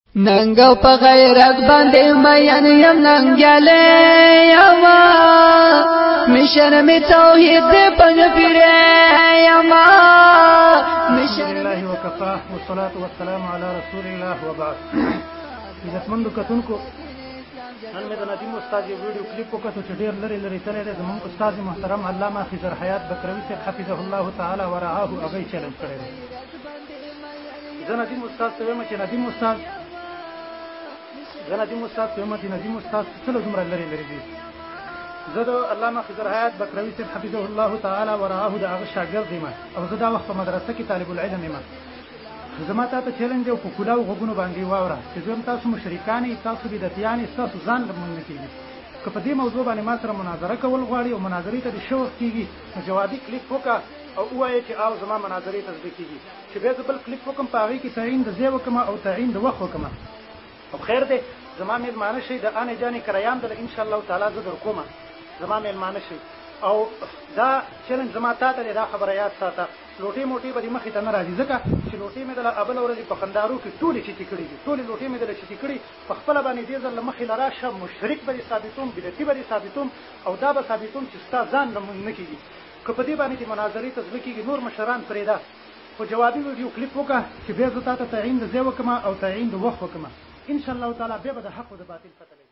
ننګو په غیرت باندې مېن یم ننګلې یما مشر می توحید په پیره یما مشر الله وکفا والصلاه والسلام على رسول الله وبعد. عزتمند کتونکو نن مې د ندیم استاد یو ویډیو کلیپ وکړو چې ډېر لري لري تللی دی. زموږ استاد محترم علامه خضر حیات بکروي صاحب حفظه الله تعالی ورعاه هغه چیلنج کړی دی. زه ندیم استاد ته وایم چې ندیم استاد څه دومره لري لري دي. زه د علامه خضر حیات بکروي صاحب حفظه الله تعالی ورعاه د هغه شاګرد یم او زه دا وخت په مدرسه کې طالب العلم یم. زما ته چیلنج دی په کلاو غوږونو باندې واوره چې زم تاسو مشرکان یې، تاسو بدعتیان یې، تاسو ځان لمونځ نه کېږي. که په دې موضوع باندې ما سره مناظره کول غواړي او مناظرې ته د ښه وخت کېږي نو جوابي کلیپ وکړه او ووایه چې او زما مناظرې ته زده کېږي. چې بیا زه بل کلیپ وکړم په هغې کې تعین د ځای وکړم او تعین د وخت وکړم. او خیر دی زما مېلمانه شئ، د انې جانې کریان دله انشاءالله تعالی زه در کومه، زما مېلمانه شئ. او دا چیلنج زما تا ته دی، دا خبره یاد ساته. لوټې موټې به دې مخې ته نه راځي ځکه چې لوټې مې دله بله ورځې په خندارو کې ټولې چیتې کړي دي، ټولې لوټې مې دله چیتې کړي. په خپله باندې دې ځل له مخې له راشه مشرک به دې ثابتوم، بدعتي به دې ثابتوم او دا به ثابتوم چې ستا ځان لمونځ نه کېږي. که په دې باندې دې مناظرې ته زړه کېږي نور مشران پرېږده، خو جوابي ویډیو کلیپ وکړه چې بیا زه تا ته تعین د ځای وکړم او تعین د وخت وکړم. انشاءالله تعالی بیا به د حق او د باطل پته لګي.